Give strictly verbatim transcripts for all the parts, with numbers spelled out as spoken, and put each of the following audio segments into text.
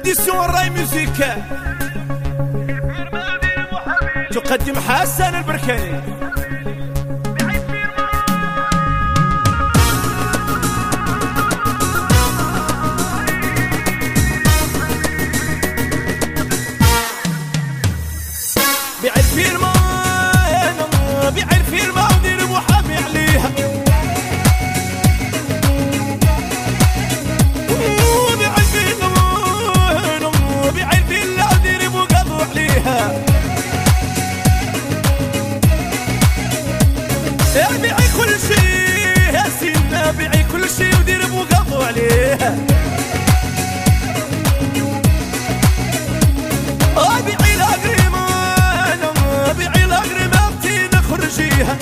إديسيون راي ميوزيك تقدم حسن البركاني. بيع الفيرما بيع الفيرما ودير محامي عليها. بيع الفيرما بيع الفيلا ودير مقاضو عليها. بيعي كل شي يا سينا بيعي كل شي ودير مقاضو عليها. بيعي الأقريمة بيعي الأقريمة بتينا خرجيها.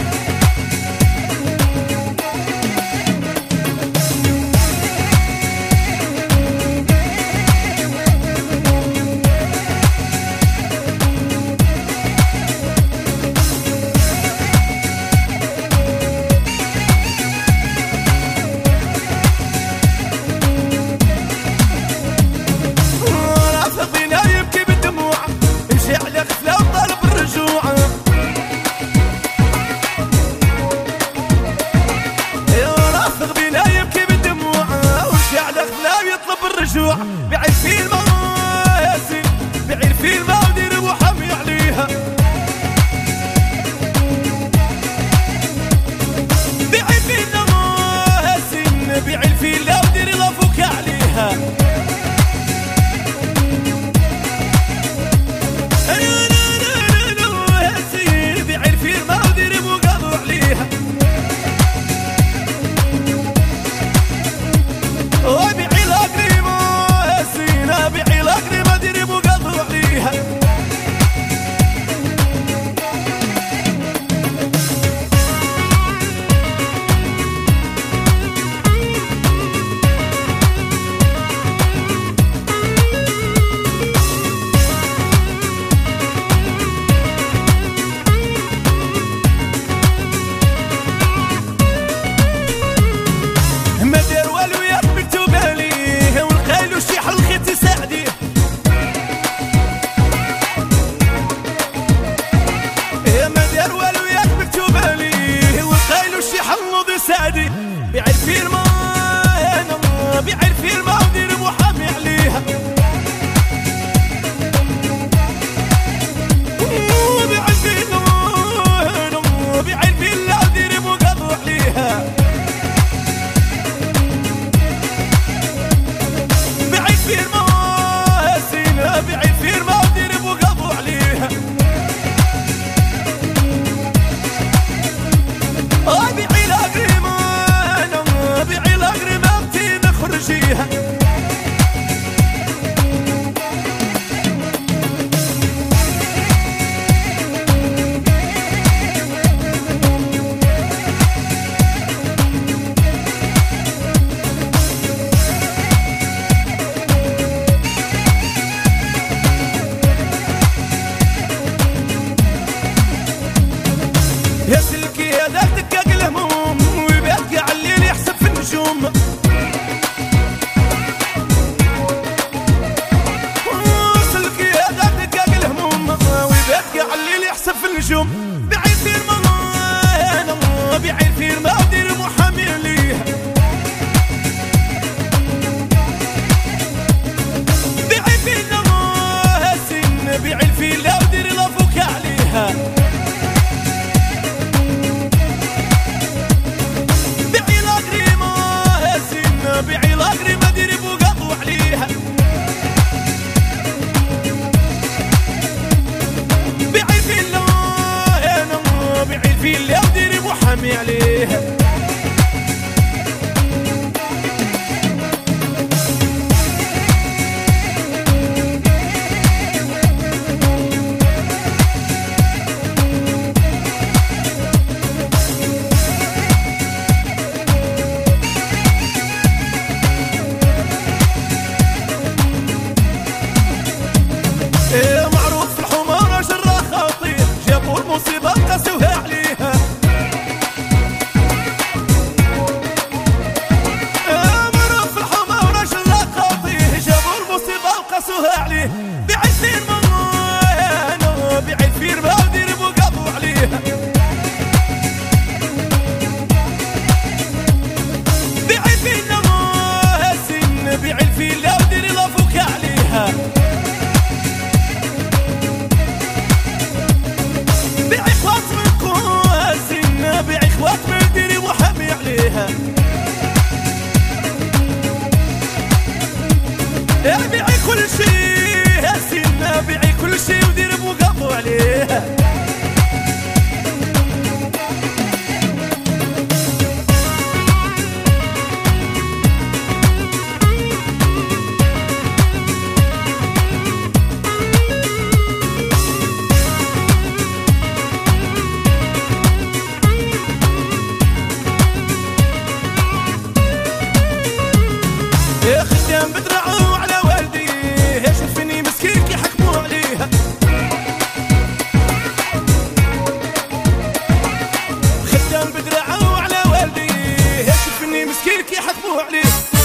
بيع الفيلم ياسين بيع الفيلم ودير محامي عليها. بيع الفيلم ياسين بيع الفيلم ودير لافوك عليها. ياسين بيع الفيلم ودير مقاضو عليها. وبيع الأقريمة بيعي الأقريمة ديري مقاضو عليها. ما دار والو ياك مكتوب عليه والخيل وشي حلقي تساعديه. سعدي بيع الفيرما انا بيع الفيرما ودير محامي عليها. بيع الفيرما انا بيع الفيلا ودير مقاضو عليها. بيع الفيرما سينا بيع الفيرما ودير مقاضو عليها. بيعي الأقريمة أنا بيعي الأقريمة بتينا خرجيها. يا سلكي يا ذاك دقاق الهموم ويبيتقى عالليل يحسب في النجوم. سلكي يا ذاك دقاق الهموم ويبيتقى عالليل يحسب في النجوم. بيعي الفيرما انا بيعي الفيرما ودير محامي عليها. بيعي الفيلا هاسين بيعي الفيلا ودير لافوك عليها. بيعي الأقريمة ديري مقاضو عليها. بيعي الفيلا أنا بيعي الفيلا وديري محامي عليها. معروف في الحمارة جرى خطير جابوا المصيبة قاسوها عليها. عليه. يا خدام بدرعه على والدي شوفني مسكين كي حكموا عليها. خدام بدرعه على والدي شوفني مسكين كي حكموا عليه.